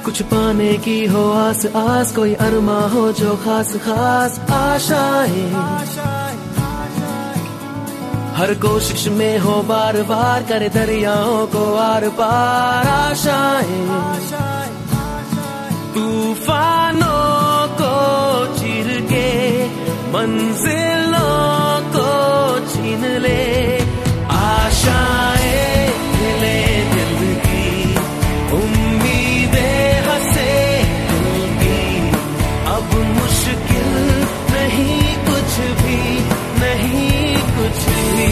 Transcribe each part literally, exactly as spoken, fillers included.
कुछ पाने की हो आस आस, कोई अरमा हो जो खास खास आशाएं, हर कोशिश में हो बार बार, करे दरियाओं को आर पार आशाएं, तूफानों को चीर के मंजिलों को छीन ले आशाएं, मिले दिल की उम्मीदें हंसे दिल की, अब मुश्किल नहीं कुछ भी, नहीं कुछ भी,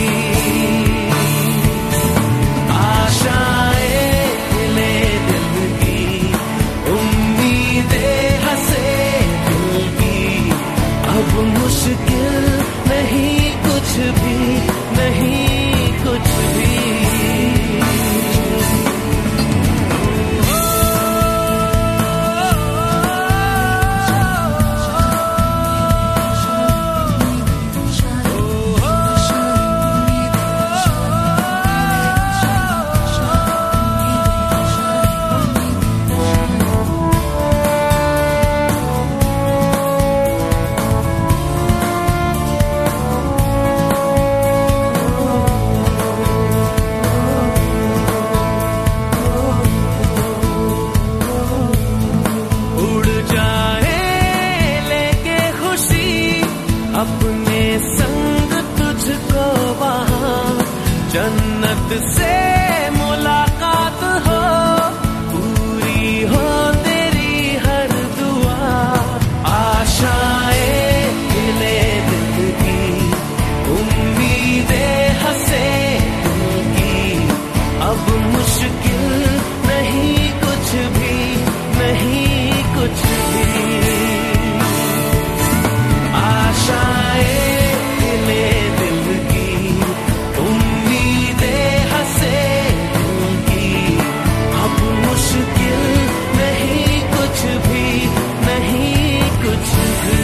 आशाएं मिले दिल की उम्मीदें हंसे दिल की, अब मुश्किल नहीं कुछ भी, नहीं कुछ भी। अपने संग तुझको वहाँ जन्नत से मुलाकात हो, पूरी हो तेरी हर दुआ, आशाएं मिले दिल की उम्मीदें हंसे दिल की, अब मुश्किल नहीं कुछ भी, नहीं कुछ भी, आशाएं मिले दिल की उम्मीदें हंसे दिल की, अब मुश्किल नहीं कुछ भी, नहीं कुछ भी।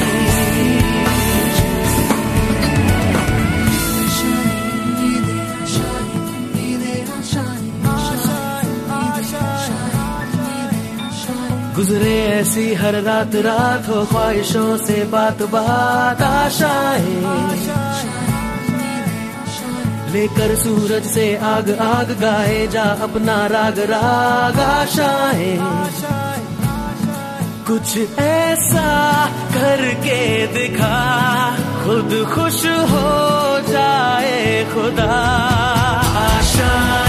गुजरे ऐसी हर रात रात, हो ख्वाहिशों से बात बात आशाएं, लेकर सूरज से आग आग गाए जा अपना राग राग आशाएं, कुछ ऐसा करके दिखा खुद खुश हो जाए खुदा, आशाएं